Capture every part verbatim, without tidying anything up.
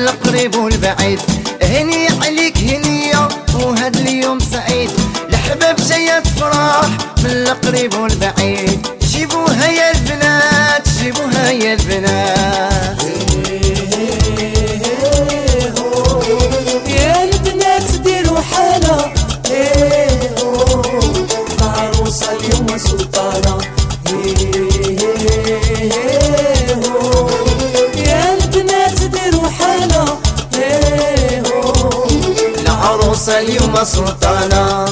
القريب والبعيد. هني عليك هنية وهاد اليوم سعيد، الحباب جاية تفرح من القريب والبعيد. جيبوها يا البنات جيبوها يا البنات، يا البنات ديروا حالة، العروسة اليوم سلطانة. يا البنات ديروا حالة، العروسة اليوم سلطانة.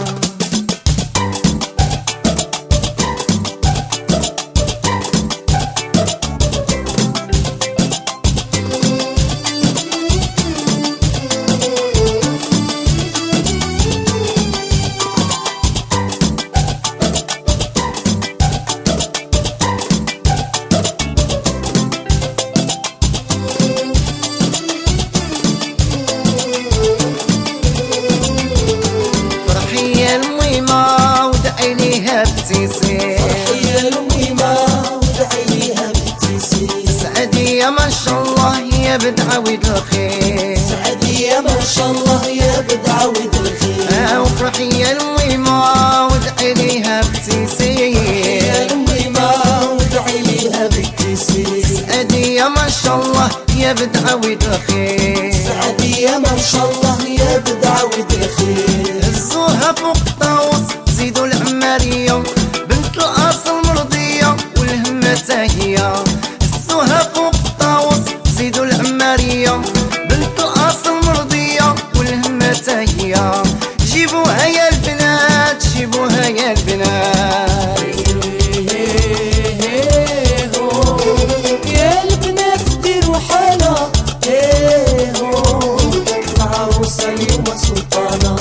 بتيسي فرحية الميمة ودعي ليها بتيسي. سعدي يا ما شاء الله يا بدعويد الخير، سعدي يا ما شاء الله يا بدعويد الخير. وفرحي يا الميمة ودعي ليها بتيسي، فرحية الميمة ودعي ليها بتيسي. سعدي يا ما شاء الله يا بدعويد الخير، سعدي يا ما شاء الله يا بدعويد الخير. هزوها فوق الطاوس زيدوا العمارية بنت الأصل مرضية والهمة تاهية. هزوها فوق الطاوس زيدوا العمارية بنت الأصل مرضية والهمة تاهية. جيبوها يا البنات جيبوها يا البنات، يا البنات ديروا حالة، العروسة اليوم سلطانة.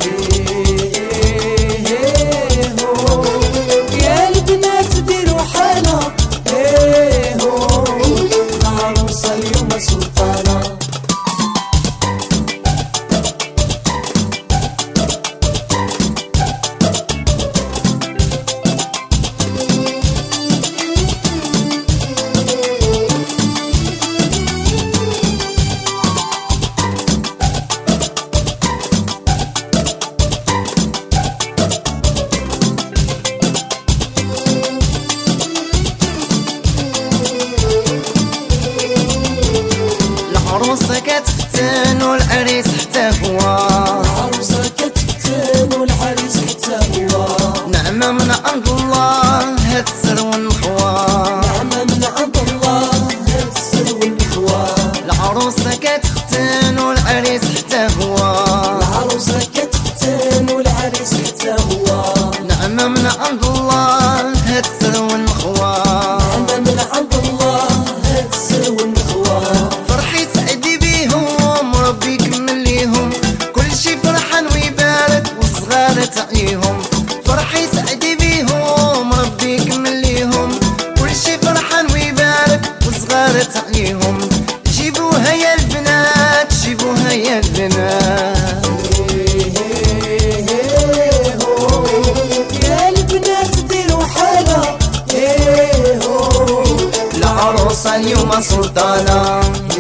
يا البنات ديروا حالة، العروسة اليوم سلطانة. العروسة كتفتن والعريس حتى هو، العروسة كتفتن والعريس حتى هو. نعمة من عند الله هاد السر والنخوة، نعمة من عند الله هاد السر والنخوة. العروسة كتفتن والعريس حتى هو، العروسة كتفتن والعريس حتى هو. نعمة من عند الله هاد السر والنخوة، نعمة من عند الله هاد السر والنخوة. فرحي سعدي بيهم ربي يكمل ليهم كل شي فرحان ويبارك والصغار تعيهم. فرحي سعدي بيهم ربي يكمل ليهم كل شي فرحان ويبارك والصغار تعيهم. جيبوها يا البنات جيبوها يا البنات، يا البنات ديروا حالة، العروسة اليوم سلطانة.